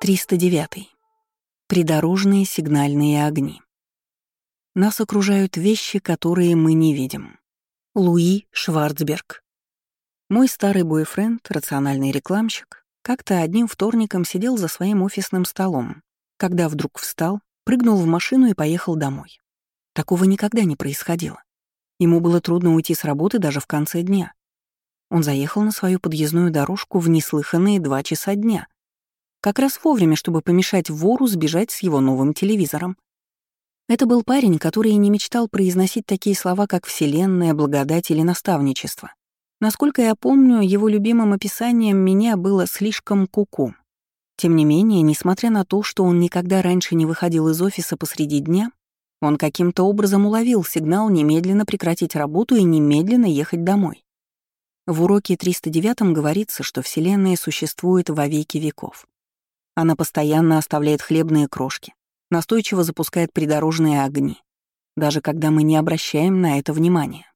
309. Придорожные сигнальные огни. Нас окружают вещи, которые мы не видим. Луи Шварцберг. Мой старый бойфренд, рациональный рекламщик, как-то одним вторником сидел за своим офисным столом, когда вдруг встал, прыгнул в машину и поехал домой. Такого никогда не происходило. Ему было трудно уйти с работы даже в конце дня. Он заехал на свою подъездную дорожку в неслыханные 2 часа дня. Как раз вовремя, чтобы помешать вору сбежать с его новым телевизором. Это был парень, который и не мечтал произносить такие слова, как «вселенная», «благодать» или «наставничество». Насколько я помню, его любимым описанием меня было слишком куку. Тем не менее, несмотря на то, что он никогда раньше не выходил из офиса посреди дня, он каким-то образом уловил сигнал немедленно прекратить работу и немедленно ехать домой. В уроке 309 говорится, что Вселенная существует во веки веков. Она постоянно оставляет хлебные крошки, настойчиво запускает придорожные огни, даже когда мы не обращаем на это внимания.